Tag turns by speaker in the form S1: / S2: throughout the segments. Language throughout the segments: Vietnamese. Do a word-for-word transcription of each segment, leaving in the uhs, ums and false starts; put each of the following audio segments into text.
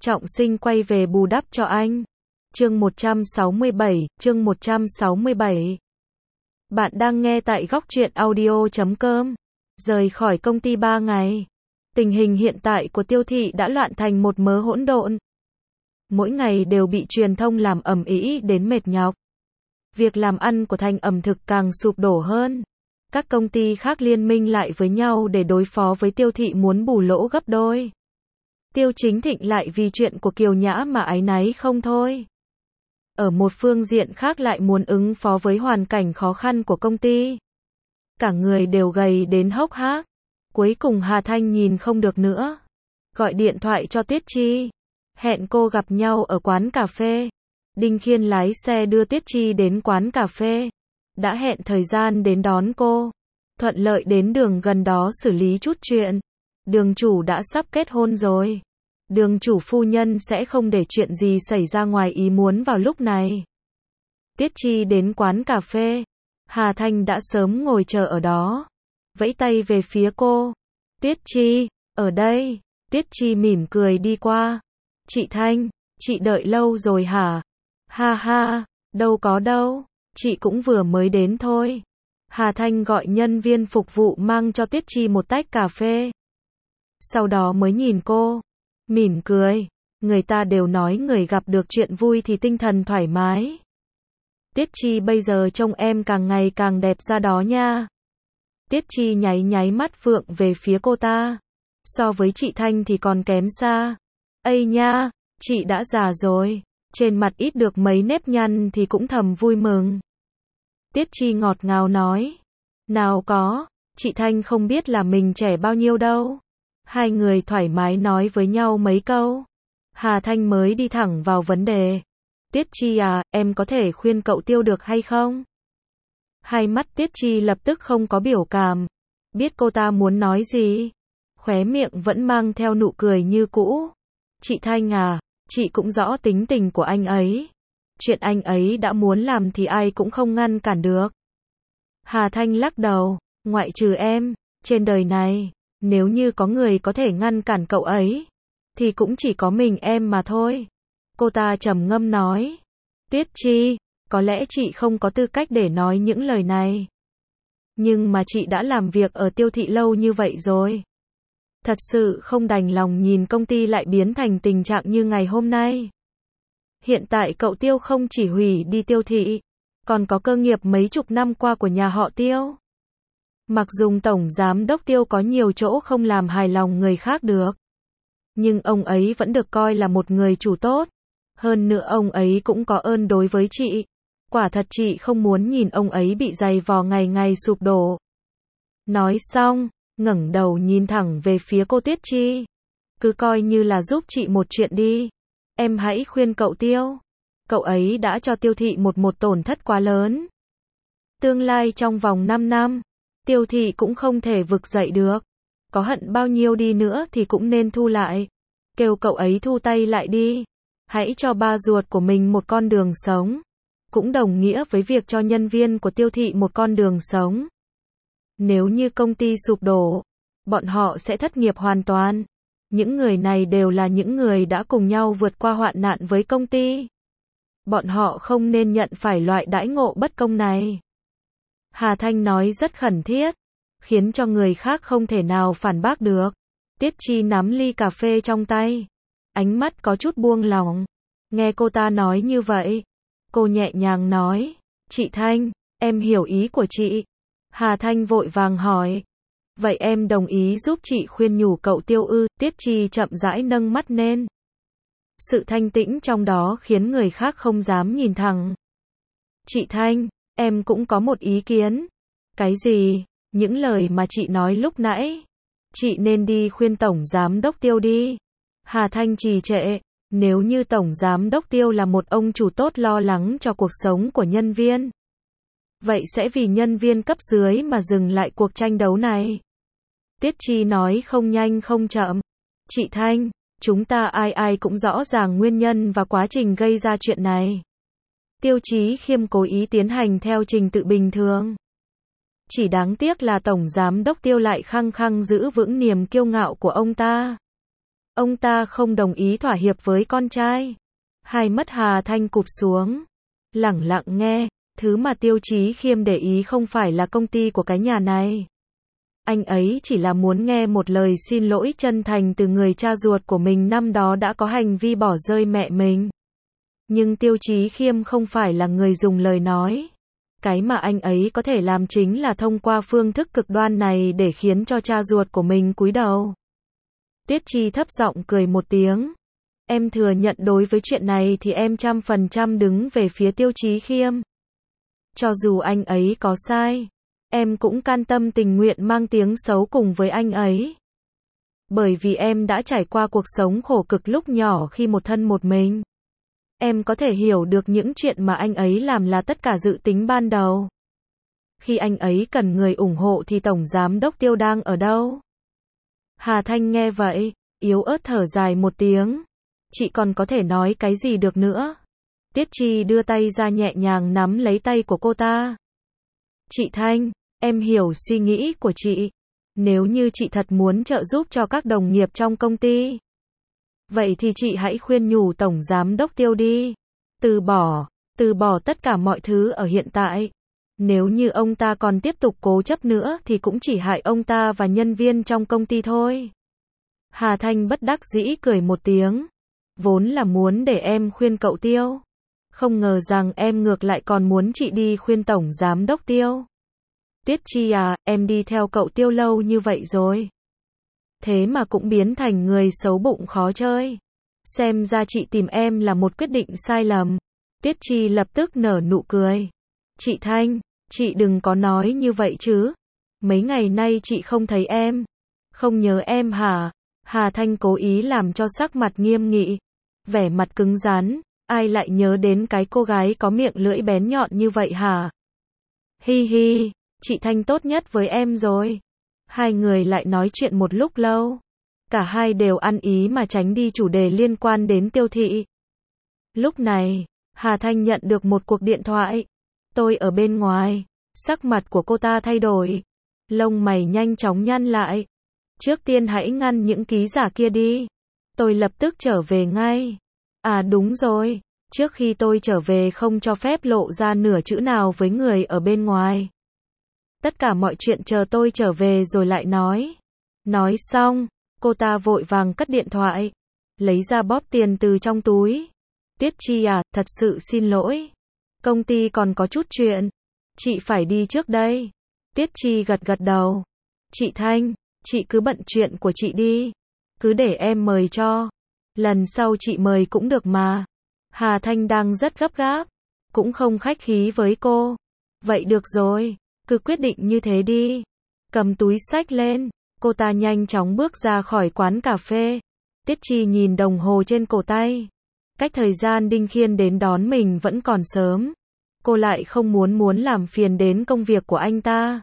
S1: Trọng Sinh quay về bù đắp cho anh. Chương một trăm sáu mươi bảy, chương một trăm sáu mươi bảy. Bạn đang nghe tại góc truyện audio chấm com. Rời khỏi công ty ba ngày. Tình hình hiện tại của Tiêu Thị đã loạn thành một mớ hỗn độn. Mỗi ngày đều bị truyền thông làm ầm ĩ đến mệt nhọc. Việc làm ăn của Thành ẩm thực càng sụp đổ hơn. Các công ty khác liên minh lại với nhau để đối phó với Tiêu Thị muốn bù lỗ gấp đôi. Tiêu Chính Thịnh lại vì chuyện của Kiều Nhã mà áy náy không thôi. Ở một phương diện khác lại muốn ứng phó với hoàn cảnh khó khăn của công ty. Cả người đều gầy đến hốc hác. Cuối cùng Hà Thanh nhìn không được nữa. Gọi điện thoại cho Tuyết Chi. Hẹn cô gặp nhau ở quán cà phê. Đinh Khiên lái xe đưa Tuyết Chi đến quán cà phê. Đã hẹn thời gian đến đón cô. Thuận lợi đến đường gần đó xử lý chút chuyện. Đường chủ đã sắp kết hôn rồi. Đường chủ phu nhân sẽ không để chuyện gì xảy ra ngoài ý muốn vào lúc này. Tuyết Chi đến quán cà phê. Hà Thanh đã sớm ngồi chờ ở đó. Vẫy tay về phía cô. Tuyết Chi, ở đây. Tuyết Chi mỉm cười đi qua. Chị Thanh, chị đợi lâu rồi hả? Ha ha, đâu có đâu. Chị cũng vừa mới đến thôi. Hà Thanh gọi nhân viên phục vụ mang cho Tuyết Chi một tách cà phê. Sau đó mới nhìn cô. Mỉm cười. Người ta đều nói người gặp được chuyện vui thì tinh thần thoải mái. Tuyết Chi bây giờ trông em càng ngày càng đẹp ra đó nha. Tuyết Chi nháy nháy mắt phượng về phía cô ta. So với chị Thanh thì còn kém xa. Ây nha, chị đã già rồi. Trên mặt ít được mấy nếp nhăn thì cũng thầm vui mừng. Tuyết Chi ngọt ngào nói. Nào có, chị Thanh không biết là mình trẻ bao nhiêu đâu. Hai người thoải mái nói với nhau mấy câu. Hà Thanh mới đi thẳng vào vấn đề. Tuyết Chi à, em có thể khuyên cậu Tiêu được hay không? Hai mắt Tuyết Chi lập tức không có biểu cảm. Biết cô ta muốn nói gì. Khóe miệng vẫn mang theo nụ cười như cũ. Chị Thanh à, chị cũng rõ tính tình của anh ấy. Chuyện anh ấy đã muốn làm thì ai cũng không ngăn cản được. Hà Thanh lắc đầu. Ngoại trừ em, trên đời này, nếu như có người có thể ngăn cản cậu ấy, thì cũng chỉ có mình em mà thôi. Cô ta trầm ngâm nói. Tuyết Chi, có lẽ chị không có tư cách để nói những lời này. Nhưng mà chị đã làm việc ở Tiêu Thị lâu như vậy rồi. Thật sự không đành lòng nhìn công ty lại biến thành tình trạng như ngày hôm nay. Hiện tại cậu Tiêu không chỉ hủy đi Tiêu Thị, còn có cơ nghiệp mấy chục năm qua của nhà họ Tiêu. Mặc dù Tổng Giám đốc Tiêu có nhiều chỗ không làm hài lòng người khác được. Nhưng ông ấy vẫn được coi là một người chủ tốt. Hơn nữa ông ấy cũng có ơn đối với chị. Quả thật chị không muốn nhìn ông ấy bị giày vò ngày ngày sụp đổ. Nói xong, ngẩng đầu nhìn thẳng về phía cô Tuyết Chi. Cứ coi như là giúp chị một chuyện đi. Em hãy khuyên cậu Tiêu. Cậu ấy đã cho Tiêu Thị một một tổn thất quá lớn. Tương lai trong vòng năm năm, Tiêu Thị cũng không thể vực dậy được. Có hận bao nhiêu đi nữa thì cũng nên thu lại. Kêu cậu ấy thu tay lại đi. Hãy cho ba ruột của mình một con đường sống. Cũng đồng nghĩa với việc cho nhân viên của Tiêu Thị một con đường sống. Nếu như công ty sụp đổ, bọn họ sẽ thất nghiệp hoàn toàn. Những người này đều là những người đã cùng nhau vượt qua hoạn nạn với công ty. Bọn họ không nên nhận phải loại đãi ngộ bất công này. Hà Thanh nói rất khẩn thiết, khiến cho người khác không thể nào phản bác được. Tuyết Chi nắm ly cà phê trong tay. Ánh mắt có chút buông lỏng. Nghe cô ta nói như vậy. Cô nhẹ nhàng nói. Chị Thanh, em hiểu ý của chị. Hà Thanh vội vàng hỏi. Vậy em đồng ý giúp chị khuyên nhủ cậu Tiêu ư? Tuyết Chi chậm rãi nâng mắt lên. Sự thanh tĩnh trong đó khiến người khác không dám nhìn thẳng. Chị Thanh, em cũng có một ý kiến. Cái gì? Những lời mà chị nói lúc nãy. Chị nên đi khuyên Tổng Giám đốc Tiêu đi. Hà Thanh trì trệ. Nếu như Tổng Giám đốc Tiêu là một ông chủ tốt lo lắng cho cuộc sống của nhân viên, vậy sẽ vì nhân viên cấp dưới mà dừng lại cuộc tranh đấu này. Tuyết Chi nói không nhanh không chậm. Chị Thanh, chúng ta ai ai cũng rõ ràng nguyên nhân và quá trình gây ra chuyện này. Tiêu Chí Khiêm cố ý tiến hành theo trình tự bình thường. Chỉ đáng tiếc là Tổng Giám đốc Tiêu lại khăng khăng giữ vững niềm kiêu ngạo của ông ta. Ông ta không đồng ý thỏa hiệp với con trai. Hai mắt Hà Thanh cụp xuống, lẳng lặng nghe. Thứ mà Tiêu Chí Khiêm để ý không phải là công ty của cái nhà này. Anh ấy chỉ là muốn nghe một lời xin lỗi chân thành từ người cha ruột của mình năm đó đã có hành vi bỏ rơi mẹ mình. Nhưng Tiêu Chí Khiêm không phải là người dùng lời nói. Cái mà anh ấy có thể làm chính là thông qua phương thức cực đoan này để khiến cho cha ruột của mình cúi đầu. Tiết Chi thấp giọng cười một tiếng. Em thừa nhận đối với chuyện này thì em trăm phần trăm đứng về phía Tiêu Chí Khiêm. Cho dù anh ấy có sai, em cũng can tâm tình nguyện mang tiếng xấu cùng với anh ấy. Bởi vì em đã trải qua cuộc sống khổ cực lúc nhỏ khi một thân một mình. Em có thể hiểu được những chuyện mà anh ấy làm là tất cả dự tính ban đầu. Khi anh ấy cần người ủng hộ thì Tổng Giám đốc Tiêu đang ở đâu? Hà Thanh nghe vậy, yếu ớt thở dài một tiếng. Chị còn có thể nói cái gì được nữa? Tiết Chi đưa tay ra nhẹ nhàng nắm lấy tay của cô ta. Chị Thanh, em hiểu suy nghĩ của chị. Nếu như chị thật muốn trợ giúp cho các đồng nghiệp trong công ty, vậy thì chị hãy khuyên nhủ Tổng Giám đốc Tiêu đi. Từ bỏ, từ bỏ tất cả mọi thứ ở hiện tại. Nếu như ông ta còn tiếp tục cố chấp nữa thì cũng chỉ hại ông ta và nhân viên trong công ty thôi. Hà Thanh bất đắc dĩ cười một tiếng. Vốn là muốn để em khuyên cậu Tiêu. Không ngờ rằng em ngược lại còn muốn chị đi khuyên Tổng Giám đốc Tiêu. Tiết Chi à, em đi theo cậu Tiêu lâu như vậy rồi. Thế mà cũng biến thành người xấu bụng khó chơi. Xem ra chị tìm em là một quyết định sai lầm. Tiết Chi lập tức nở nụ cười. Chị Thanh, chị đừng có nói như vậy chứ. Mấy ngày nay chị không thấy em. Không nhớ em hả? Hà Thanh cố ý làm cho sắc mặt nghiêm nghị. Vẻ mặt cứng rắn. Ai lại nhớ đến cái cô gái có miệng lưỡi bén nhọn như vậy hả? Hi hi, chị Thanh tốt nhất với em rồi. Hai người lại nói chuyện một lúc lâu. Cả hai đều ăn ý mà tránh đi chủ đề liên quan đến Tiêu thị. Lúc này, Hà Thanh nhận được một cuộc điện thoại. Tôi ở bên ngoài. Sắc mặt của cô ta thay đổi. Lông mày nhanh chóng nhăn lại. Trước tiên hãy ngăn những ký giả kia đi. Tôi lập tức trở về ngay. À đúng rồi. Trước khi tôi trở về không cho phép lộ ra nửa chữ nào với người ở bên ngoài. Tất cả mọi chuyện chờ tôi trở về rồi lại nói. Nói xong, cô ta vội vàng cất điện thoại. Lấy ra bóp tiền từ trong túi. Tiết Chi à, thật sự xin lỗi. Công ty còn có chút chuyện. Chị phải đi trước đây. Tiết Chi gật gật đầu. Chị Thanh, chị cứ bận chuyện của chị đi. Cứ để em mời cho. Lần sau chị mời cũng được mà. Hà Thanh đang rất gấp gáp. Cũng không khách khí với cô. Vậy được rồi. Cứ quyết định như thế đi. Cầm túi xách lên. Cô ta nhanh chóng bước ra khỏi quán cà phê. Tiết Chi nhìn đồng hồ trên cổ tay. Cách thời gian Đinh Khiên đến đón mình vẫn còn sớm. Cô lại không muốn muốn làm phiền đến công việc của anh ta.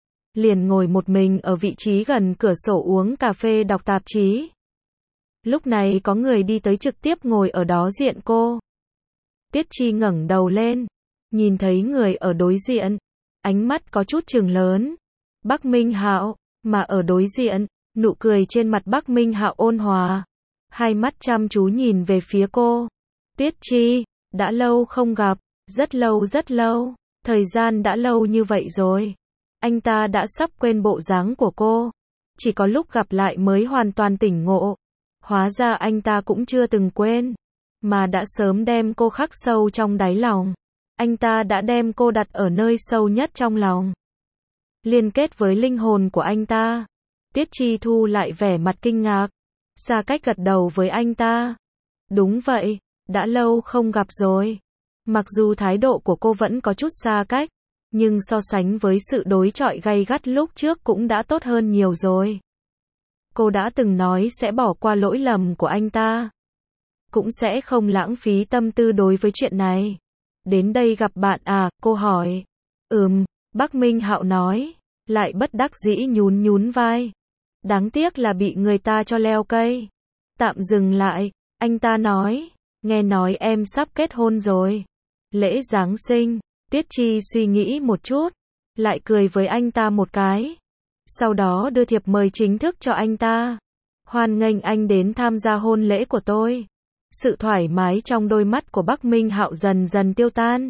S1: Liền ngồi một mình ở vị trí gần cửa sổ uống cà phê đọc tạp chí. Lúc này có người đi tới trực tiếp ngồi ở đó diện cô. Tiết Chi ngẩng đầu lên. Nhìn thấy người ở đối diện. Ánh mắt có chút trừng lớn. Bắc Minh Hạo, mà ở đối diện, nụ cười trên mặt Bắc Minh Hạo ôn hòa. Hai mắt chăm chú nhìn về phía cô. Tiết Chi, đã lâu không gặp, rất lâu rất lâu, thời gian đã lâu như vậy rồi. Anh ta đã sắp quên bộ dáng của cô. Chỉ có lúc gặp lại mới hoàn toàn tỉnh ngộ. Hóa ra anh ta cũng chưa từng quên, mà đã sớm đem cô khắc sâu trong đáy lòng. Anh ta đã đem cô đặt ở nơi sâu nhất trong lòng. Liên kết với linh hồn của anh ta. Tiết Chi thu lại vẻ mặt kinh ngạc. Xa cách gật đầu với anh ta. Đúng vậy, đã lâu không gặp rồi. Mặc dù thái độ của cô vẫn có chút xa cách, nhưng so sánh với sự đối chọi gay gắt lúc trước cũng đã tốt hơn nhiều rồi. Cô đã từng nói sẽ bỏ qua lỗi lầm của anh ta. Cũng sẽ không lãng phí tâm tư đối với chuyện này. Đến đây gặp bạn à, cô hỏi. Ừm, Bắc Minh Hạo nói. Lại bất đắc dĩ nhún nhún vai. Đáng tiếc là bị người ta cho leo cây. Tạm dừng lại, anh ta nói. Nghe nói em sắp kết hôn rồi. Lễ Giáng sinh. Tiết Chi suy nghĩ một chút. Lại cười với anh ta một cái. Sau đó đưa thiệp mời chính thức cho anh ta. Hoan nghênh anh đến tham gia hôn lễ của tôi. Sự thoải mái trong đôi mắt của Bắc Minh Hạo dần dần tiêu tan.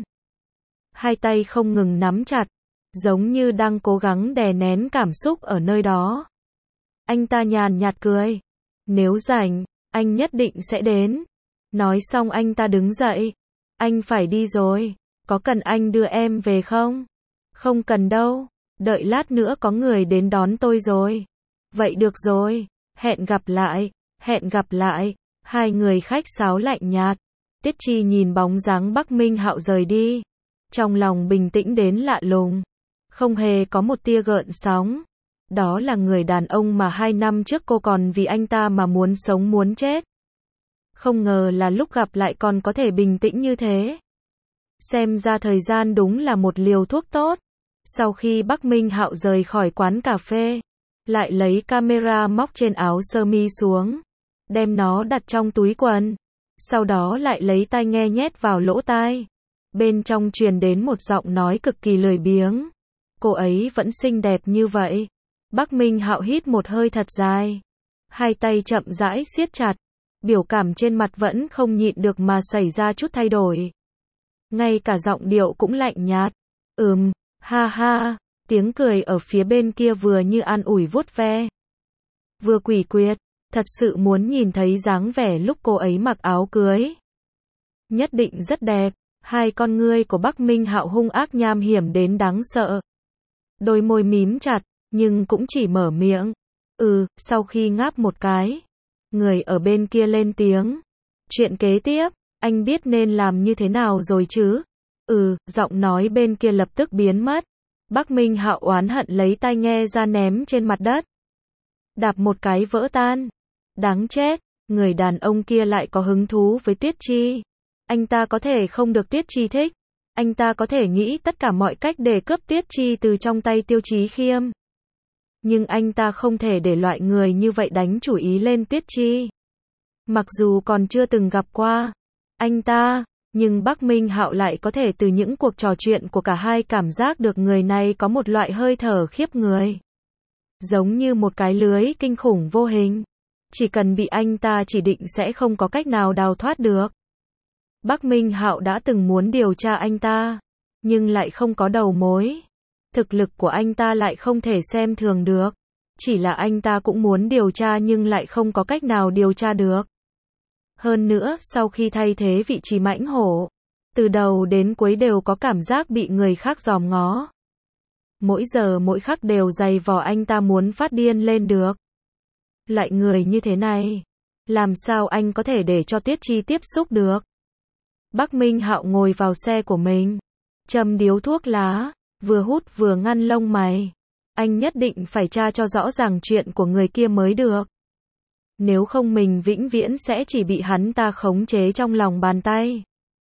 S1: Hai tay không ngừng nắm chặt, giống như đang cố gắng đè nén cảm xúc ở nơi đó. Anh ta nhàn nhạt cười. Nếu rảnh, anh nhất định sẽ đến. Nói xong anh ta đứng dậy. Anh phải đi rồi. Có cần anh đưa em về không? Không cần đâu. Đợi lát nữa có người đến đón tôi rồi. Vậy được rồi. Hẹn gặp lại. Hẹn gặp lại. Hai người khách sáo lạnh nhạt. Tiết Chi nhìn bóng dáng Bắc Minh Hạo rời đi. Trong lòng bình tĩnh đến lạ lùng. Không hề có một tia gợn sóng. Đó là người đàn ông mà hai năm trước cô còn vì anh ta mà muốn sống muốn chết. Không ngờ là lúc gặp lại còn có thể bình tĩnh như thế. Xem ra thời gian đúng là một liều thuốc tốt. Sau khi Bắc Minh Hạo rời khỏi quán cà phê, lại lấy camera móc trên áo sơ mi xuống, đem nó đặt trong túi quần. Sau đó lại lấy tai nghe nhét vào lỗ tai. Bên trong truyền đến một giọng nói cực kỳ lười biếng. Cô ấy vẫn xinh đẹp như vậy. Bắc Minh Hạo hít một hơi thật dài. Hai tay chậm rãi siết chặt. Biểu cảm trên mặt vẫn không nhịn được mà xảy ra chút thay đổi. Ngay cả giọng điệu cũng lạnh nhạt. Ừm, ha ha, tiếng cười ở phía bên kia vừa như an ủi vuốt ve, vừa quỷ quyệt, thật sự muốn nhìn thấy dáng vẻ lúc cô ấy mặc áo cưới. Nhất định rất đẹp. Hai con ngươi của Bắc Minh Hạo hung ác nham hiểm đến đáng sợ. Đôi môi mím chặt, nhưng cũng chỉ mở miệng. Ừ, sau khi ngáp một cái. Người ở bên kia lên tiếng. Chuyện kế tiếp, anh biết nên làm như thế nào rồi chứ? Ừ, giọng nói bên kia lập tức biến mất. Bắc Minh Hạo oán hận lấy tai nghe ra ném trên mặt đất. Đạp một cái vỡ tan. Đáng chết, người đàn ông kia lại có hứng thú với Tuyết Chi. Anh ta có thể không được Tuyết Chi thích. Anh ta có thể nghĩ tất cả mọi cách để cướp Tuyết Chi từ trong tay Tiêu Chí Khiêm. Nhưng anh ta không thể để loại người như vậy đánh chủ ý lên Tuyết Chi. Mặc dù còn chưa từng gặp qua anh ta, nhưng Bắc Minh Hạo lại có thể từ những cuộc trò chuyện của cả hai cảm giác được người này có một loại hơi thở khiếp người. Giống như một cái lưới kinh khủng vô hình. Chỉ cần bị anh ta chỉ định sẽ không có cách nào đào thoát được. Bắc Minh Hạo đã từng muốn điều tra anh ta, nhưng lại không có đầu mối. Thực lực của anh ta lại không thể xem thường được. Chỉ là anh ta cũng muốn điều tra nhưng lại không có cách nào điều tra được. Hơn nữa, sau khi thay thế vị trí mãnh hổ, từ đầu đến cuối đều có cảm giác bị người khác dòm ngó. Mỗi giờ mỗi khắc đều giày vò anh ta muốn phát điên lên được. Loại người như thế này, làm sao anh có thể để cho Tuyết Chi tiếp xúc được? Bắc Minh Hạo ngồi vào xe của mình, châm điếu thuốc lá, vừa hút vừa ngăn lông mày. Anh nhất định phải tra cho rõ ràng chuyện của người kia mới được. Nếu không mình vĩnh viễn sẽ chỉ bị hắn ta khống chế trong lòng bàn tay.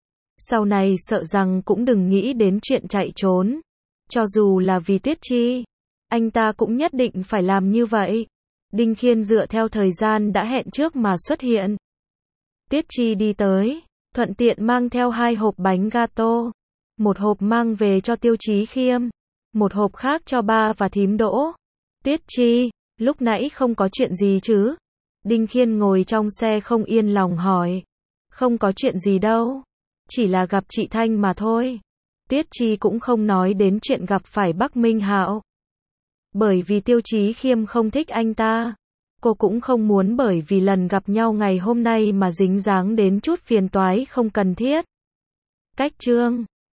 S1: Sau này sợ rằng cũng đừng nghĩ đến chuyện chạy trốn. Cho dù là vì Tuyết Chi, anh ta cũng nhất định phải làm như vậy. Đinh Khiên dựa theo thời gian đã hẹn trước mà xuất hiện. Tuyết Chi đi tới, thuận tiện mang theo hai hộp bánh gato. Một hộp mang về cho Tiêu Chí Khiêm, một hộp khác cho ba và thím Đỗ. Tuyết Chi, lúc nãy không có chuyện gì chứ? Đinh Khiên ngồi trong xe không yên lòng hỏi. Không có chuyện gì đâu. Chỉ là gặp chị Thanh mà thôi. Tuyết Chi cũng không nói đến chuyện gặp phải Bắc Minh Hạo. Bởi vì Tiêu Chí Khiêm không thích anh ta. Cô cũng không muốn bởi vì lần gặp nhau ngày hôm nay mà dính dáng đến chút phiền toái không cần thiết. Cách chương